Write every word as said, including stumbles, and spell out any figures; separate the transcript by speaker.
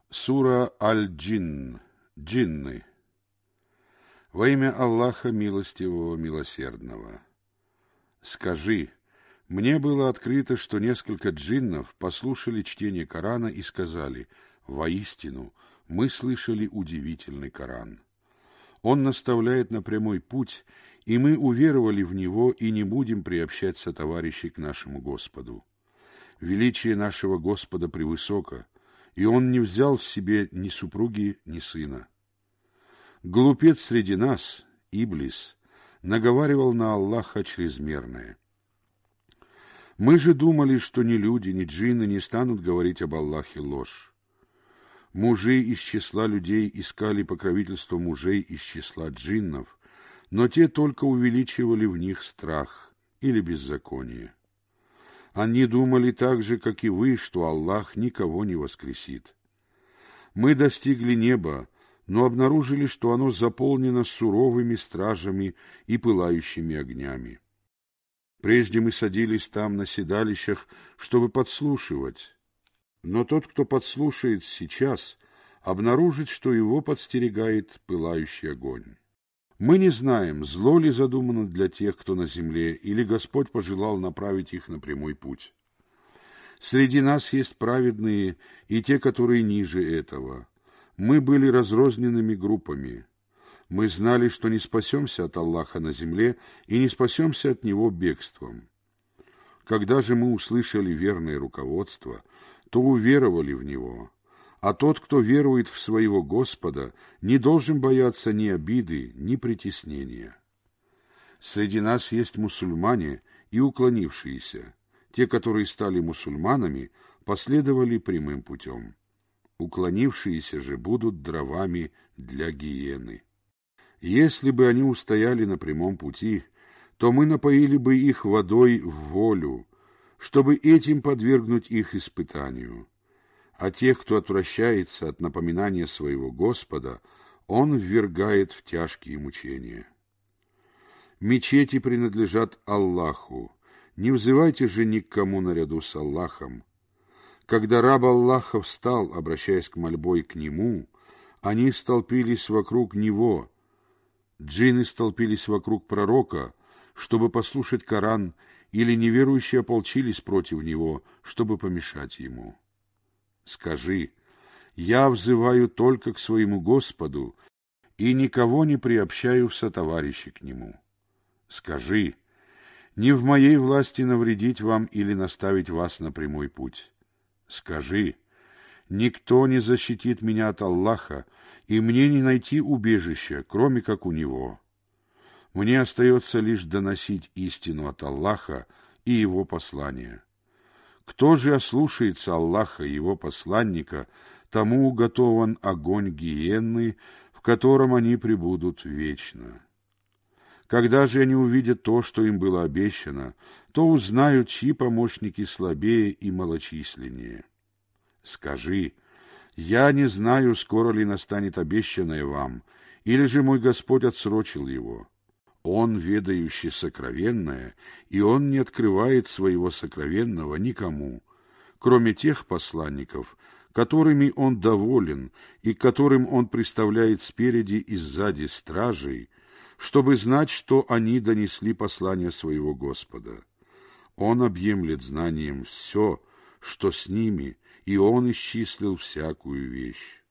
Speaker 1: Сура Аль-Джинн. Джинны. Во имя Аллаха Милостивого, Милосердного. Скажи, мне было открыто, что несколько джиннов послушали чтение Корана и сказали: воистину, мы слышали удивительный Коран. Он наставляет на прямой путь, и мы уверовали в него и не будем приобщать сотоварищей к нашему Господу. Величие нашего Господа превысоко, и Он не взял в себе ни супруги, ни сына. Глупец среди нас, Иблис, наговаривал на Аллаха чрезмерное. Мы же думали, что ни люди, ни джинны не станут говорить об Аллахе ложь. Мужи из числа людей искали покровительство мужей из числа джиннов, но те только увеличивали в них страх или беззаконие. Они думали так же, как и вы, что Аллах никого не воскресит. Мы достигли неба, но обнаружили, что оно заполнено суровыми стражами и пылающими огнями. Прежде мы садились там на седалищах, чтобы подслушивать, но тот, кто подслушает сейчас, обнаружит, что его подстерегает пылающий огонь. Мы не знаем, зло ли задумано для тех, кто на земле, или Господь пожелал направить их на прямой путь. Среди нас есть праведные и те, которые ниже этого. Мы были разрозненными группами. Мы знали, что не спасемся от Аллаха на земле и не спасемся от Него бегством. Когда же мы услышали верное руководство, то уверовали в Него. А тот, кто верует в своего Господа, не должен бояться ни обиды, ни притеснения. Среди нас есть мусульмане и уклонившиеся. Те, которые стали мусульманами, последовали прямым путем. Уклонившиеся же будут дровами для гиены. Если бы они устояли на прямом пути, то мы напоили бы их водой в волю, чтобы этим подвергнуть их испытанию. А тех, кто отвращается от напоминания своего Господа, Он ввергает в тяжкие мучения. Мечети принадлежат Аллаху. Не взывайте же ни к кому наряду с Аллахом. Когда раб Аллаха встал, обращаясь к мольбой к Нему, они столпились вокруг Него. Джинны столпились вокруг пророка, чтобы послушать Коран, или неверующие ополчились против него, чтобы помешать ему. Скажи: я взываю только к своему Господу и никого не приобщаю в сотоварищи к Нему. Скажи: не в моей власти навредить вам или наставить вас на прямой путь. Скажи: никто не защитит меня от Аллаха, и мне не найти убежища, кроме как у Него. Мне остается лишь доносить истину от Аллаха и Его послания. Кто же ослушается Аллаха и Его посланника, тому уготован огонь гиенны, в котором они пребудут вечно. Когда же они увидят то, что им было обещано, то узнают, чьи помощники слабее и малочисленнее. Скажи: я не знаю, скоро ли настанет обещанное вам, или же мой Господь отсрочил его. Он, ведающий сокровенное, и Он не открывает своего сокровенного никому, кроме тех посланников, которыми Он доволен и которым Он приставляет спереди и сзади стражей, чтобы знать, что они донесли послание своего Господа. Он объемлет знанием все, что с ними, и Он исчислил всякую вещь.